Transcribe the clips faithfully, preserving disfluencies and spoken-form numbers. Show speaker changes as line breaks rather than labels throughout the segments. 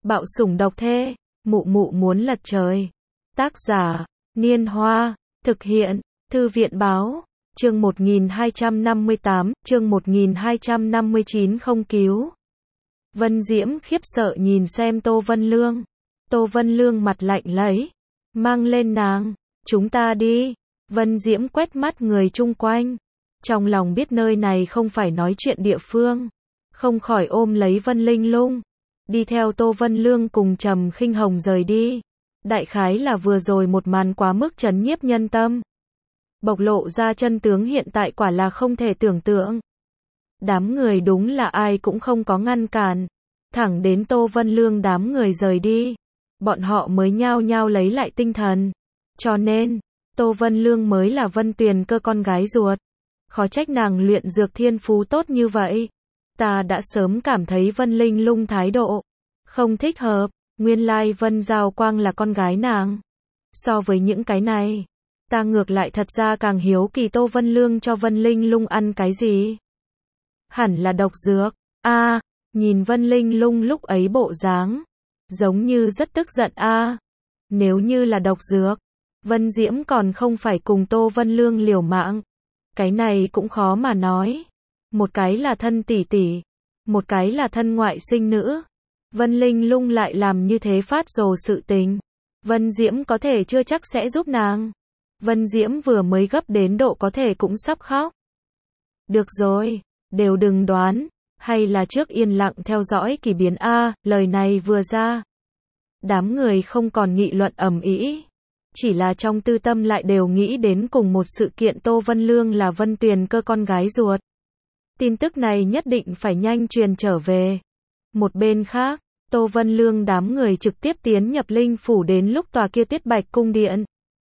Bạo sủng độc thê, mụ mụ muốn lật trời. Tác giả, Niên Hoa, thực hiện, Thư viện báo, chương một nghìn hai trăm năm mươi tám, chương một nghìn hai trăm năm mươi chín không cứu. Vân Diễm khiếp sợ nhìn xem Tô Vân Lương. Tô Vân Lương mặt lạnh lấy, mang lên nàng, chúng ta đi. Vân Diễm quét mắt người chung quanh, trong lòng biết nơi này không phải nói chuyện địa phương, không khỏi ôm lấy Vân Linh Lung, đi theo Tô Vân Lương cùng Trầm Khinh Hồng rời đi. Đại khái là vừa rồi một màn quá mức chấn nhiếp nhân tâm, bộc lộ ra chân tướng hiện tại quả là không thể tưởng tượng. Đám người đúng là ai cũng không có ngăn cản, thẳng đến Tô Vân Lương đám người rời đi, bọn họ mới nhao nhao lấy lại tinh thần. Cho nên, Tô Vân Lương mới là Vân Tuyền Cơ con gái ruột. Khó trách nàng luyện dược thiên phú tốt như vậy. Ta đã sớm cảm thấy Vân Linh Lung thái độ không thích hợp, nguyên lai Vân Giao Quang là con gái nàng. So với những cái này, ta ngược lại thật ra càng hiếu kỳ Tô Vân Lương cho Vân Linh Lung ăn cái gì. Hẳn là độc dược. A, à, nhìn Vân Linh Lung lúc ấy bộ dáng, giống như rất tức giận a. À, nếu như là độc dược, Vân Diễm còn không phải cùng Tô Vân Lương liều mạng. Cái này cũng khó mà nói. Một cái là thân tỷ tỷ, một cái là thân ngoại sinh nữ. Vân Linh Lung lại làm như thế phát rồ sự tình, Vân Diễm có thể chưa chắc sẽ giúp nàng. Vân Diễm vừa mới gấp đến độ có thể cũng sắp khóc. Được rồi, đều đừng đoán, hay là trước yên lặng theo dõi kỳ biến a. Lời này vừa ra, đám người không còn nghị luận ầm ĩ, chỉ là trong tư tâm lại đều nghĩ đến cùng một sự kiện, Tô Vân Lương là Vân Tuyền Cơ con gái ruột. Tin tức này nhất định phải nhanh truyền trở về. Một bên khác, Tô Vân Lương đám người trực tiếp tiến nhập linh phủ đến lúc tòa kia Tuyết Bạch cung điện.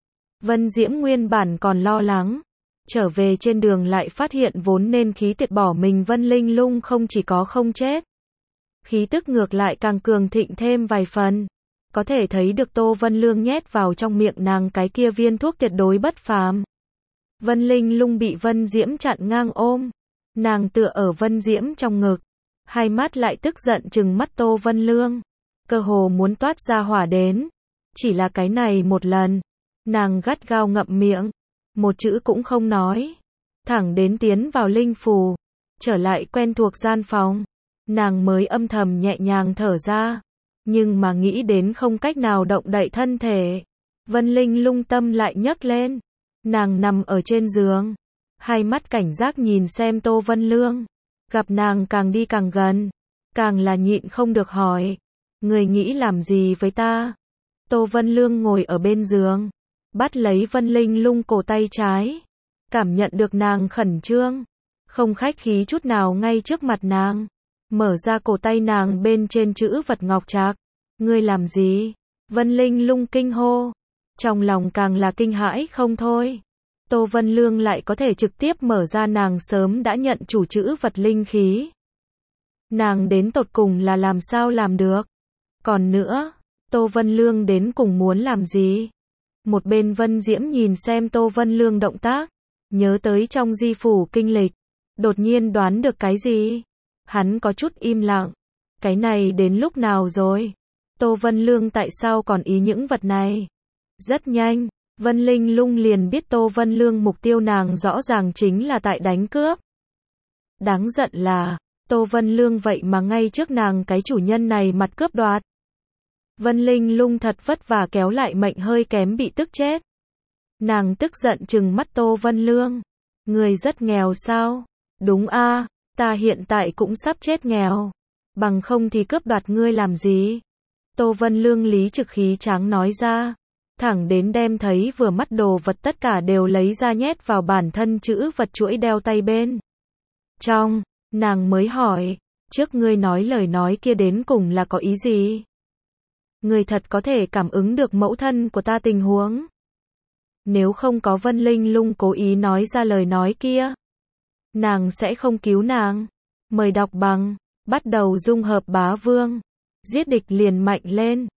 Vân Diễm nguyên bản còn lo lắng, trở về trên đường lại phát hiện vốn nên khí tuyệt bỏ mình Vân Linh Lung không chỉ có không chết, khí tức ngược lại càng cường thịnh thêm vài phần. Có thể thấy được Tô Vân Lương nhét vào trong miệng nàng cái kia viên thuốc tuyệt đối bất phàm. Vân Linh Lung bị Vân Diễm chặn ngang ôm, nàng tựa ở Vân Diễm trong ngực, hai mắt lại tức giận trừng mắt Tô Vân Lương, cơ hồ muốn toát ra hỏa đến. Chỉ là cái này một lần, nàng gắt gao ngậm miệng, một chữ cũng không nói, thẳng đến tiến vào linh phù, trở lại quen thuộc gian phòng, nàng mới âm thầm nhẹ nhàng thở ra. Nhưng mà nghĩ đến không cách nào động đậy thân thể, Vân Linh Lung tâm lại nhấc lên. Nàng nằm ở trên giường, hai mắt cảnh giác nhìn xem Tô Vân Lương, gặp nàng càng đi càng gần, càng là nhịn không được hỏi, người nghĩ làm gì với ta? Tô Vân Lương ngồi ở bên giường, bắt lấy Vân Linh Lung cổ tay trái, cảm nhận được nàng khẩn trương, không khách khí chút nào ngay trước mặt nàng, mở ra cổ tay nàng bên trên chữ vật ngọc trạc. Ngươi làm gì? Vân Linh Lung kinh hô, trong lòng càng là kinh hãi không thôi. Tô Vân Lương lại có thể trực tiếp mở ra nàng sớm đã nhận chủ chữ vật linh khí. Nàng đến tột cùng là làm sao làm được? Còn nữa, Tô Vân Lương đến cùng muốn làm gì? Một bên Vân Diễm nhìn xem Tô Vân Lương động tác, nhớ tới trong di phủ kinh lịch, đột nhiên đoán được cái gì? Hắn có chút im lặng. Cái này đến lúc nào rồi? Tô Vân Lương tại sao còn ý những vật này? Rất nhanh, Vân Linh Lung liền biết Tô Vân Lương mục tiêu nàng rõ ràng chính là tại đánh cướp. Đáng giận là, Tô Vân Lương vậy mà ngay trước nàng cái chủ nhân này mặt cướp đoạt. Vân Linh Lung thật vất vả kéo lại mệnh hơi kém bị tức chết. Nàng tức giận trừng mắt Tô Vân Lương. Người rất nghèo sao? Đúng a, ta hiện tại cũng sắp chết nghèo. Bằng không thì cướp đoạt ngươi làm gì? Tô Vân Lương lý trực khí tráng nói ra, thẳng đến đem thấy vừa mắt đồ vật tất cả đều lấy ra nhét vào bản thân chữ vật chuỗi đeo tay bên trong. Nàng mới hỏi, trước ngươi nói lời nói kia đến cùng là có ý gì? Ngươi thật có thể cảm ứng được mẫu thân của ta tình huống? Nếu không có Vân Linh Lung cố ý nói ra lời nói kia, nàng sẽ không cứu nàng. Mời đọc bằng, bắt đầu dung hợp bá vương, giết địch liền mạnh lên.